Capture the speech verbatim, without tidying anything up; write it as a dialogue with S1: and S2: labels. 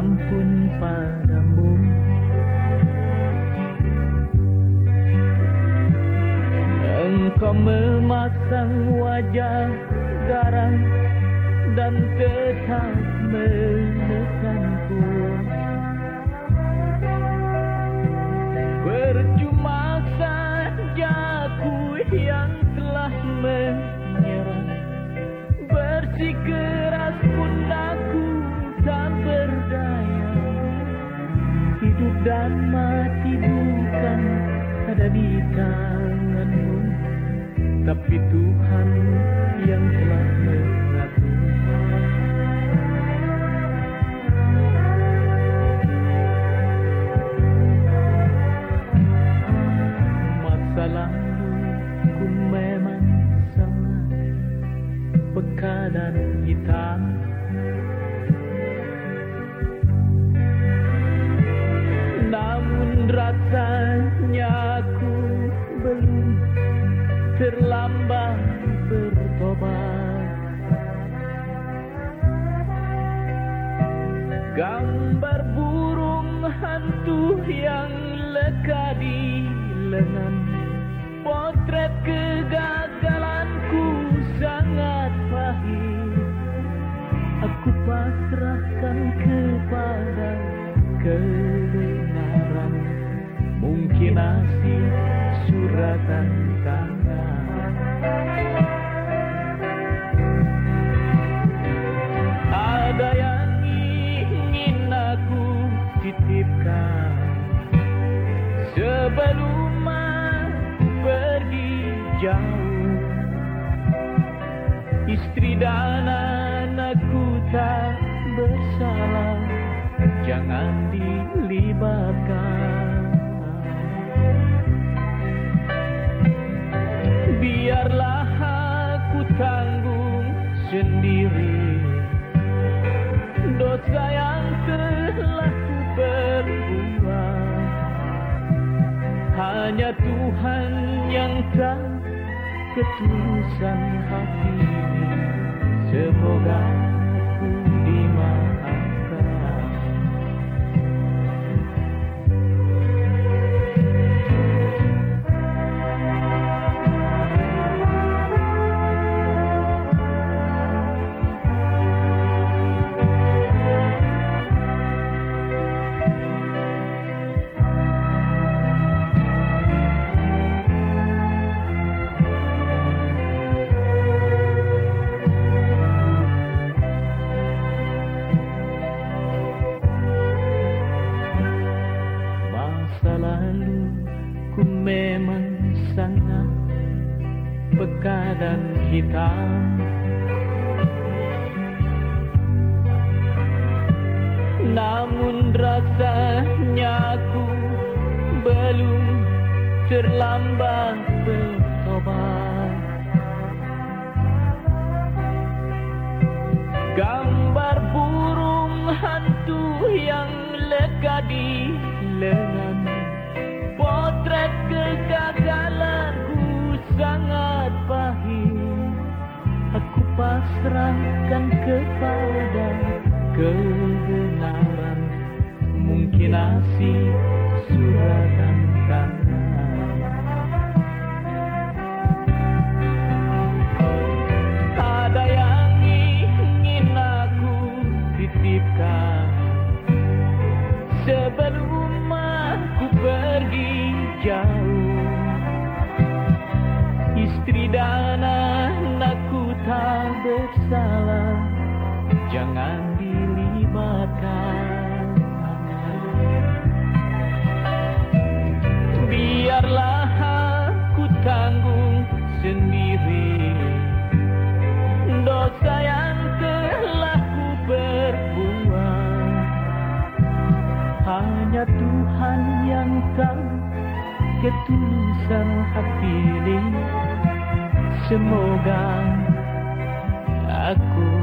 S1: ampun padamu. Engkau memasang wajah garang dan tetap menekanku. Percuma saja ku yang telah menyerah, bersikeras pun aku tak berdaya. Hidup dan mati bukan ada di tanganmu, tapi Tuhan yang telah mengatur. Masa laluku memang sangat peka dan hitam, namun rasanya aku belum terlambat bertobat. Gambar burung hantu yang leka di lengan, potret kegagalanku sangat pahit. Aku pasrahkan kepada kebenaran, mungkin asih suratan tangan. Ada yang ingin aku titipkan sebelum aku pergi jauh. Istri dan anakku tak bersalah, jangan dilibatkan. Biarlah aku tanggung sendiri dosa yang telah ku perbuat. Hanya Tuhan yang tahu ketulusan hati ini. Semoga aku dimaafkan. Ku memang sangat peka dan hitam, namun rasanya aku belum terlambat bertobat. Gambar burung hantu yang leka di lengan, potret kegagalanku sangat pahit. Aku pasrahkan kepada kebenaran, mungkin asih suratan tangan. Ada yang ingin aku titipkan sebelum aku pergi jauh. Istri dan anakku tak bersalah, jangan dilibatkan. Biarlah aku tanggung sendiri dosa yang telah ku perbuat. Hanya Tuhan yang tahu ketulusan hati ini. Semoga aku